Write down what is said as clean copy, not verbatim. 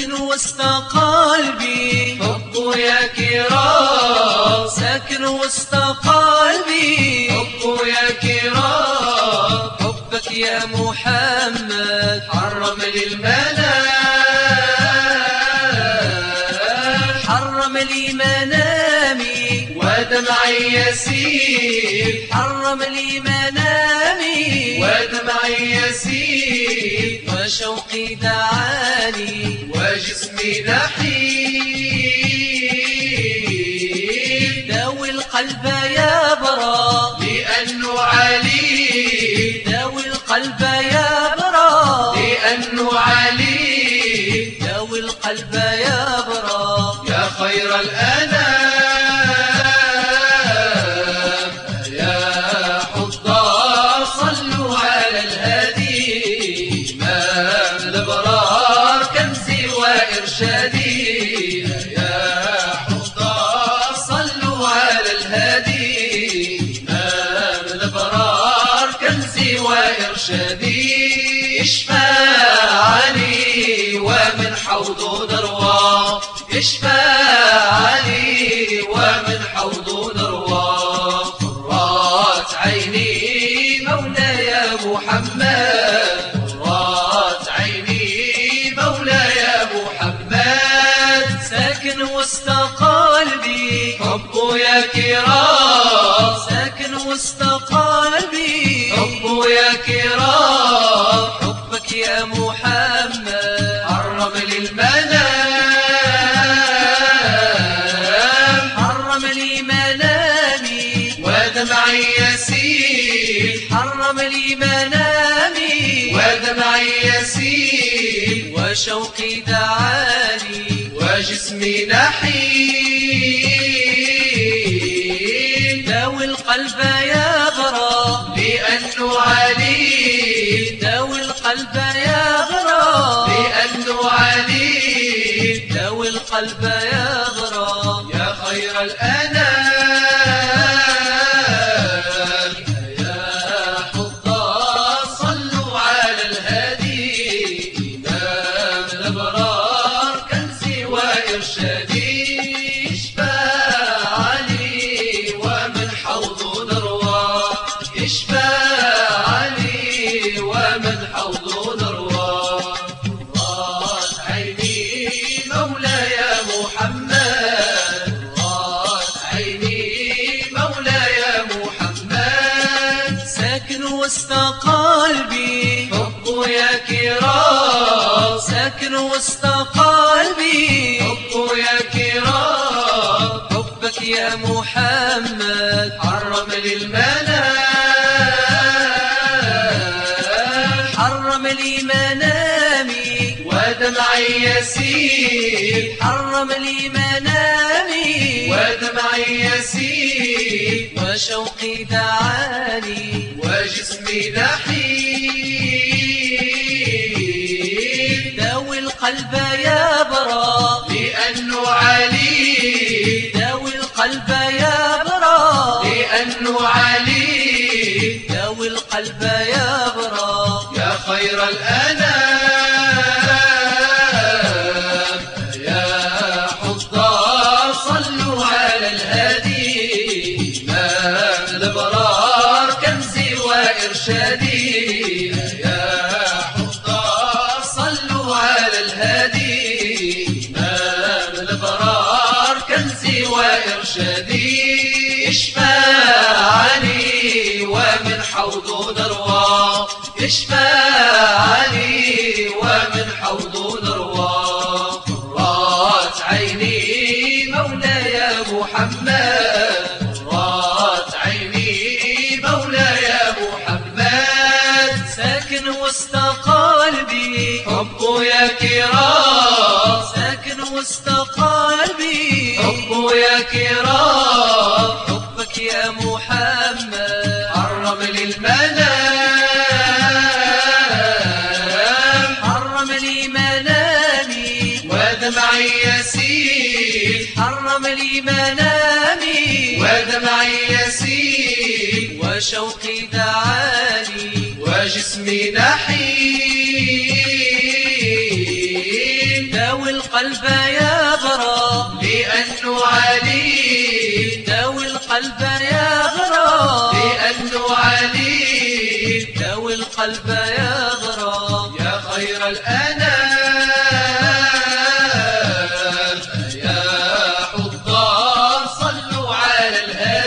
ساكن وسط قلبي حبه يا كرام، ساكن وسط قلبي حبه يا كرام، حبك يا محمد حرم لي المنام، حرم لي منامي ودمعي يسيل، حرم لي منامي ودمعي يسيل، وشوقي دعاني وجسمي نحيل. داوي القلب يا برا لأنه علي، داوي القلب يا برا لأنه علي، داوي القلب يا برا يا خير الأنام. يا حضار صلوا على الهادي، إمام الأبرار كنزي وإرشادي. يا حضار صلوا على الهادي، إمام الأبرار كنزي وإرشادي. يشفعني ومن حوضه نروى، يشفعني ومن حوضه نروى. قرات عيني مولاي محمد، قرات عيني مولاي محمد. ساكن وسط قلبي حبه يا كرام، ساكن وسط قلبي حبه يا كرام، حبك يا محمد حرم لي المنام، حرم لي منامي ودمعي يسيل، حرم لي منامي ودمعي يسيل، وشوقي دعاني وجسمي نحيل. داوي القلب يا برا لأنه علي، داوي القلب يا برا لأنه علي، داوي القلب يا برا يا خير الأنام. يا حضار صلوا على الهادي، إمام الأبرار كنزي وإرشادي. يشفعني ومن حوضه نروى، يشفعني ومن حوضه نروى. قرات عيني مولاي محمد، قرات عيني مولاي محمد. ساكن وسط قلبي حبه يا كرام، ساكن وسط قلبي حبه يا كرام، حبك يا محمد حرم لي المنام، حرم لي منامي ودمعي يسيل، حرم لي منامي ودمعي يسيل، وشوقي دعاني وجسمي نحيل. داوي القلب يا برا لأنه علي، داوي القلب يا برا لأنه علي، داوي القلب يا برا يا خير الأنام. يا حضار صلوا على الهادي، إمام الأبرار كنزي وإرشادي. يا حضار صلوا على الهادي، إمام الأبرار كنزي وإرشادي. يشفعني ومن حوضه نروى، يشفعني ومن حوضه نروى. قرات عيني مولاي محمد، قرات عيني مولاي محمد. ساكن وسط قلبي حبه يا كرام، ساكن وسط قلبي حبه يا كرام، حبك يا محمد حرم لي المنام، حرم لي منامي ودمعي يسيل، حرم لي منامي ودمعي يسيل، وشوقي دعاني وجسمي نحيل. داوي القلب يا برا، لأنه علي، داوي القلب يا برا، لأنه علي، داوي القلب يا برا. يا خير الأنام يا حضار صلوا على الهادي.